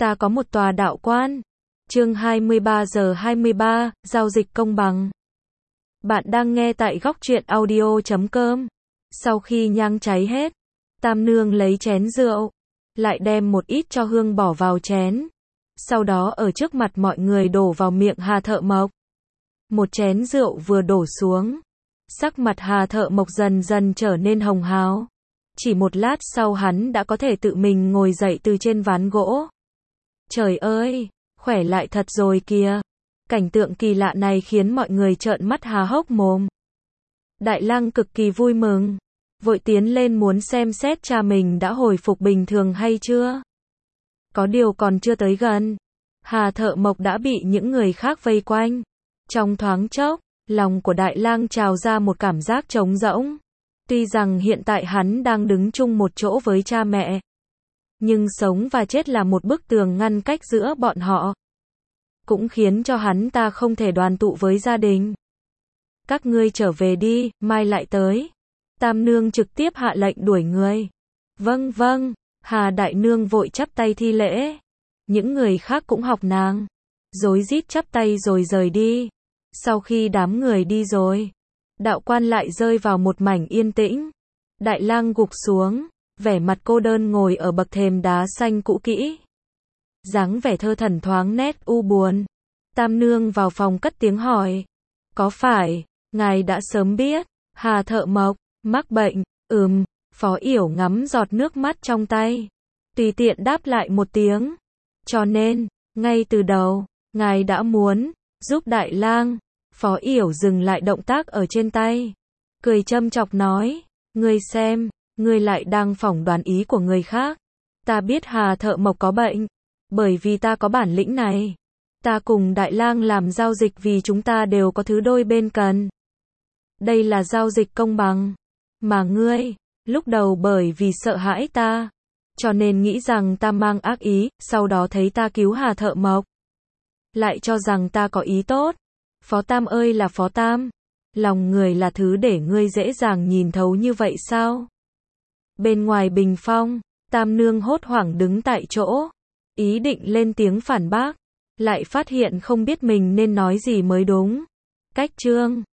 Ta có một tòa đạo quan. Chương 23 giờ 23, giao dịch công bằng. Bạn đang nghe tại góc truyện audio.com. Sau khi nhang cháy hết, Tam Nương lấy chén rượu, lại đem một ít cho hương bỏ vào chén. Sau đó ở trước mặt mọi người đổ vào miệng Hà Thợ Mộc. Một chén rượu vừa đổ xuống, sắc mặt Hà Thợ Mộc dần dần trở nên hồng hào. Chỉ một lát sau hắn đã có thể tự mình ngồi dậy từ trên ván gỗ. Trời ơi, khỏe lại thật rồi kìa. Cảnh tượng kỳ lạ này khiến mọi người trợn mắt há hốc mồm. Đại lang cực kỳ vui mừng, vội tiến lên muốn xem xét cha mình đã hồi phục bình thường hay chưa. Có điều còn chưa tới gần, Hà Thợ Mộc đã bị những người khác vây quanh. Trong thoáng chốc, lòng của Đại lang trào ra một cảm giác trống rỗng. Tuy rằng hiện tại hắn đang đứng chung một chỗ với cha mẹ, nhưng sống và chết là một bức tường ngăn cách giữa bọn họ. Cũng khiến cho hắn ta không thể đoàn tụ với gia đình. Các ngươi trở về đi, mai lại tới. Tam Nương trực tiếp hạ lệnh đuổi người. Vâng vâng, Hà Đại Nương vội chắp tay thi lễ. Những người khác cũng học nàng, rối rít chắp tay rồi rời đi. Sau khi đám người đi rồi, đạo quan lại rơi vào một mảnh yên tĩnh. Đại lang gục xuống, vẻ mặt cô đơn ngồi ở bậc thềm đá xanh cũ kỹ. Dáng vẻ thơ thẩn thoáng nét u buồn. Tam Nương vào phòng cất tiếng hỏi. Có phải, ngài đã sớm biết, Hà Thợ Mộc mắc bệnh? Phó Yểu ngắm giọt nước mắt trong tay, tùy tiện đáp lại một tiếng. Cho nên, ngay từ đầu, ngài đã muốn giúp Đại lang. Phó Yểu dừng lại động tác ở trên tay, cười châm chọc nói, ngươi xem, ngươi lại đang phỏng đoán ý của người khác. Ta biết Hà Thợ Mộc có bệnh, bởi vì ta có bản lĩnh này. Ta cùng Đại lang làm giao dịch vì chúng ta đều có thứ đôi bên cần. Đây là giao dịch công bằng. Mà ngươi, lúc đầu bởi vì sợ hãi ta, cho nên nghĩ rằng ta mang ác ý, sau đó thấy ta cứu Hà Thợ Mộc, lại cho rằng ta có ý tốt. Phó Tam ơi là Phó Tam, lòng người là thứ để ngươi dễ dàng nhìn thấu như vậy sao? Bên ngoài bình phong, Tam Nương hốt hoảng đứng tại chỗ, ý định lên tiếng phản bác, lại phát hiện không biết mình nên nói gì mới đúng. Cách chương